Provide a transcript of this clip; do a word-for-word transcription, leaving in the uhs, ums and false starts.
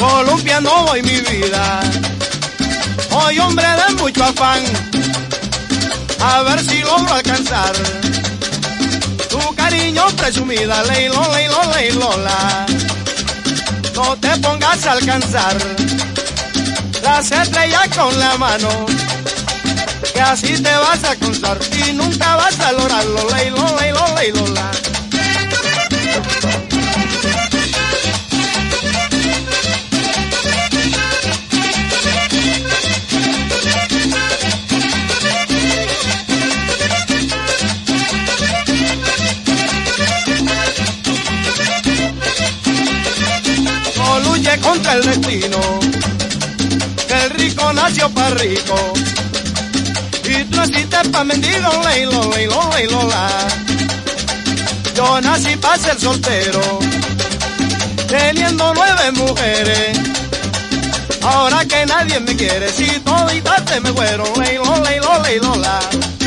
columpiando voy mi vida. Soy hombre de mucho afán, a ver si logro alcanzar tu cariño presumida, Leilo, Leilo, Leilola. No te pongas a alcanzar las estrellas con la mano, que así te vas a cruzar y nunca vas a lograrlo, Leilo, Leilo, Leilola. No luche contra el destino, que el rico nació para rico y tú naciste pa' mendigo, Leilo, Leilo, Leilola. Yo nací pa' ser soltero, teniendo nueve mujeres. Ahora que nadie me quiere, si todita te me fueron, Leilo, Leilo, Leilola.